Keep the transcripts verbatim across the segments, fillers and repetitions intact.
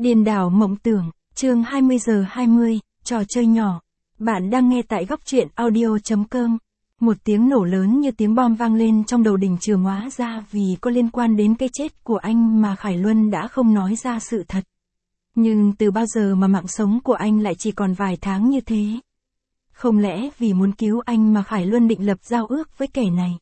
Điên đảo mộng tưởng, chương hai mươi giờ hai mươi, trò chơi nhỏ. Bạn đang nghe tại góc truyện audio chấm com. Một tiếng nổ lớn như tiếng bom vang lên trong đầu Đình Trường, hóa ra vì có liên quan đến cái chết của anh mà Khải Luân đã không nói ra sự thật. Nhưng từ bao giờ mà mạng sống của anh lại chỉ còn vài tháng như thế? Không lẽ vì muốn cứu anh mà Khải Luân định lập giao ước với kẻ này?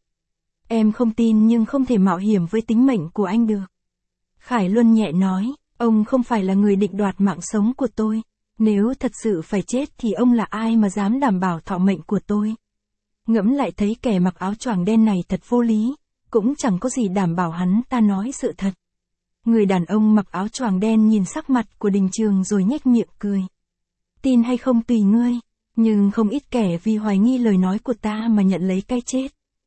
Em không tin nhưng không thể mạo hiểm với tính mệnh của anh được. Khải Luân nhẹ nói, ông không phải là người định đoạt mạng sống của tôi. Nếu thật sự phải chết thì ông là ai mà dám đảm bảo thọ mệnh của tôi? Ngẫm lại thấy kẻ mặc áo choàng đen này thật vô lý, cũng chẳng có gì đảm bảo hắn ta nói sự thật. Người đàn ông mặc áo choàng đen nhìn sắc mặt của Đình Trường rồi nhếch miệng cười. Tin hay không tùy ngươi, nhưng không ít kẻ vì hoài nghi lời nói của ta mà nhận lấy cái chết.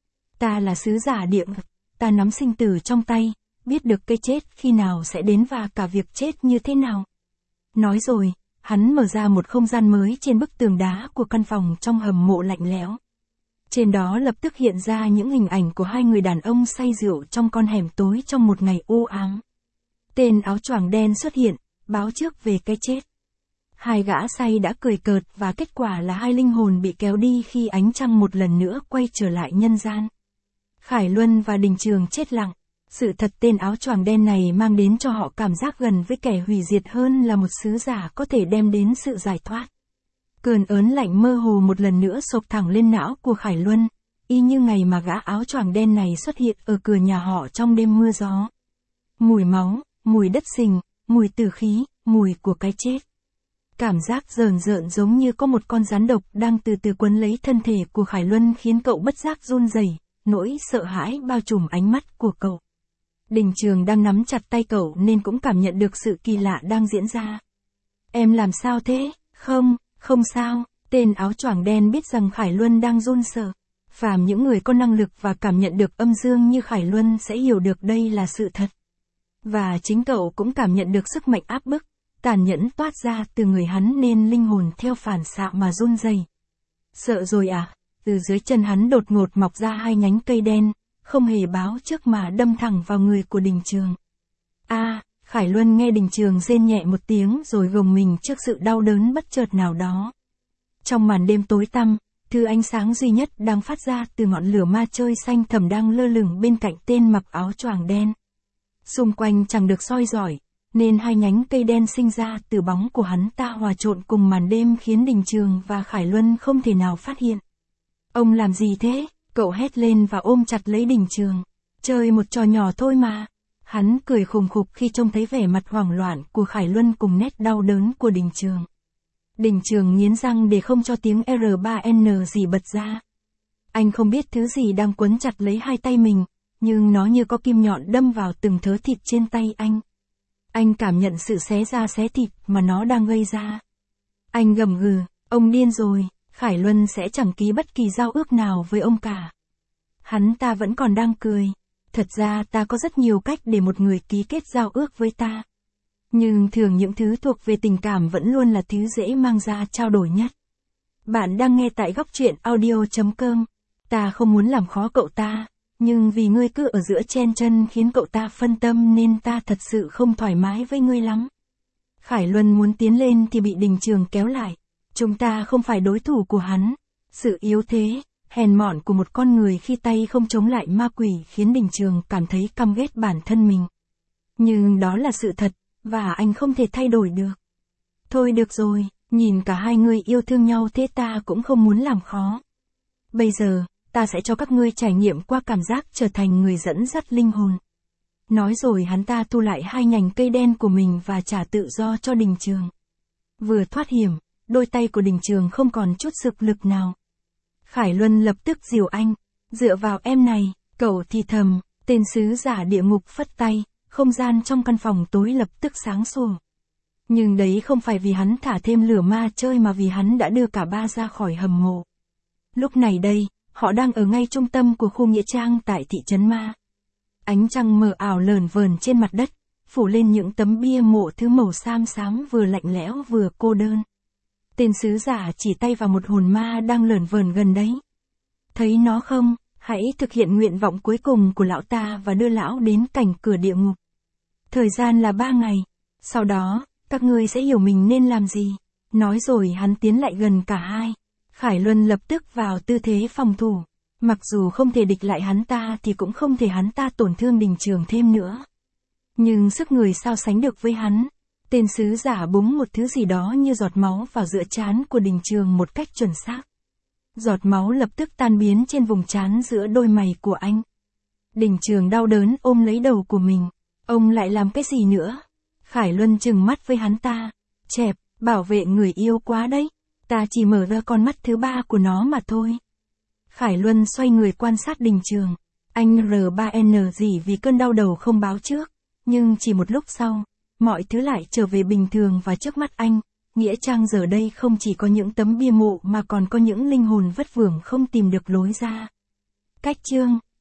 Ta là sứ giả địa ngục, ta nắm sinh tử trong tay, biết được cái chết khi nào sẽ đến và cả việc chết như thế nào. Nói rồi, hắn mở ra một không gian mới trên bức tường đá của căn phòng trong hầm mộ lạnh lẽo. Trên đó lập tức hiện ra những hình ảnh của hai người đàn ông say rượu trong con hẻm tối trong một ngày u ám. Tên áo choàng đen xuất hiện, báo trước về cái chết. Hai gã say đã cười cợt và kết quả là hai linh hồn bị kéo đi khi ánh trăng một lần nữa quay trở lại nhân gian. Khải Luân và Đình Trường chết lặng. Sự thật tên áo choàng đen này mang đến cho họ cảm giác gần với kẻ hủy diệt hơn là một sứ giả có thể đem đến sự giải thoát. Cơn ớn lạnh mơ hồ một lần nữa xộc thẳng lên não của Khải Luân, y như ngày mà gã áo choàng đen này xuất hiện ở cửa nhà họ trong đêm mưa gió. Mùi máu, mùi đất sình, mùi tử khí, mùi của cái chết. Cảm giác rờn rợn giống như có một con rắn độc đang từ từ quấn lấy thân thể của Khải Luân khiến cậu bất giác run rẩy, nỗi sợ hãi bao trùm ánh mắt của cậu. Đình Trường đang nắm chặt tay cậu nên cũng cảm nhận được sự kỳ lạ đang diễn ra. Em làm sao thế? Không, không sao. Tên áo choàng đen biết rằng Khải Luân đang run sợ. Phàm những người có năng lực và cảm nhận được âm dương như Khải Luân sẽ hiểu được đây là sự thật. Và chính cậu cũng cảm nhận được sức mạnh áp bức, tàn nhẫn toát ra từ người hắn nên linh hồn theo phản xạ mà run rẩy. Sợ rồi à? Từ dưới chân hắn đột ngột mọc ra hai nhánh cây đen, không hề báo trước mà đâm thẳng vào người của Đình Trường. A, à, Khải Luân nghe Đình Trường rên nhẹ một tiếng rồi gồng mình trước sự đau đớn bất chợt nào đó. Trong màn đêm tối tăm, thứ ánh sáng duy nhất đang phát ra từ ngọn lửa ma chơi xanh thẳm đang lơ lửng bên cạnh tên mặc áo choàng đen. Xung quanh chẳng được soi rọi, nên hai nhánh cây đen sinh ra từ bóng của hắn ta hòa trộn cùng màn đêm khiến Đình Trường và Khải Luân không thể nào phát hiện. Ông làm gì thế? Cậu hét lên và ôm chặt lấy Đình Trường. Chơi một trò nhỏ thôi mà. Hắn cười khùng khục khi trông thấy vẻ mặt hoảng loạn của Khải Luân cùng nét đau đớn của Đình Trường. Đình Trường nghiến răng để không cho tiếng R ba N gì bật ra. Anh không biết thứ gì đang quấn chặt lấy hai tay mình, nhưng nó như có kim nhọn đâm vào từng thớ thịt trên tay anh. Anh cảm nhận sự xé da xé thịt mà nó đang gây ra. Anh gầm gừ, ông điên rồi. Khải Luân sẽ chẳng ký bất kỳ giao ước nào với ông cả. Hắn ta vẫn còn đang cười. Thật ra ta có rất nhiều cách để một người ký kết giao ước với ta. Nhưng thường những thứ thuộc về tình cảm vẫn luôn là thứ dễ mang ra trao đổi nhất. Bạn đang nghe tại góc truyện audio chấm com. Ta không muốn làm khó cậu ta, nhưng vì ngươi cứ ở giữa chen chân khiến cậu ta phân tâm nên ta thật sự không thoải mái với ngươi lắm. Khải Luân muốn tiến lên thì bị Đình Trường kéo lại. Chúng ta không phải đối thủ của hắn. Sự yếu thế, hèn mọn của một con người khi tay không chống lại ma quỷ khiến Đình Trường cảm thấy căm ghét bản thân mình. Nhưng đó là sự thật, và anh không thể thay đổi được. Thôi được rồi, nhìn cả hai người yêu thương nhau thế ta cũng không muốn làm khó. Bây giờ, ta sẽ cho các ngươi trải nghiệm qua cảm giác trở thành người dẫn dắt linh hồn. Nói rồi hắn ta thu lại hai nhành cây đen của mình và trả tự do cho Đình Trường. Vừa thoát hiểm, đôi tay của Đình Trường không còn chút sức lực nào. Khải Luân lập tức dìu anh, dựa vào em này, cậu thì thầm, tên sứ giả địa ngục phất tay, không gian trong căn phòng tối lập tức sáng sủa. Nhưng đấy không phải vì hắn thả thêm lửa ma chơi mà vì hắn đã đưa cả ba ra khỏi hầm mộ. Lúc này đây, họ đang ở ngay trung tâm của khu nghĩa trang tại thị trấn Ma. Ánh trăng mờ ảo lởn vởn trên mặt đất, phủ lên những tấm bia mộ thứ màu xám xám vừa lạnh lẽo vừa cô đơn. Tên sứ giả chỉ tay vào một hồn ma đang lởn vởn gần đấy. Thấy nó không, hãy thực hiện nguyện vọng cuối cùng của lão ta và đưa lão đến cảnh cửa địa ngục. Thời gian là ba ngày. Sau đó, Các ngươi sẽ hiểu mình nên làm gì. Nói rồi hắn tiến lại gần cả hai. Khải Luân lập tức vào tư thế phòng thủ. Mặc dù không thể địch lại hắn ta thì cũng không thể hắn ta tổn thương Đình Trường thêm nữa. Nhưng sức người sao sánh được với hắn. Tên sứ giả búng một thứ gì đó như giọt máu vào giữa trán của Đình Trường một cách chuẩn xác. Giọt máu lập tức tan biến trên vùng trán giữa đôi mày của anh. Đình Trường đau đớn ôm lấy đầu của mình. Ông lại làm cái gì nữa? Khải Luân trừng mắt với hắn ta. Chẹp, bảo vệ người yêu quá đấy. Ta chỉ mở ra con mắt thứ ba của nó mà thôi. Khải Luân xoay người quan sát Đình Trường. Anh R ba N gì vì cơn đau đầu không báo trước. Nhưng chỉ một lúc sau, mọi thứ lại trở về bình thường và trước mắt anh. Nghĩa trang giờ đây không chỉ có những tấm bia mộ mà còn có những linh hồn vất vưởng không tìm được lối ra. Cách chương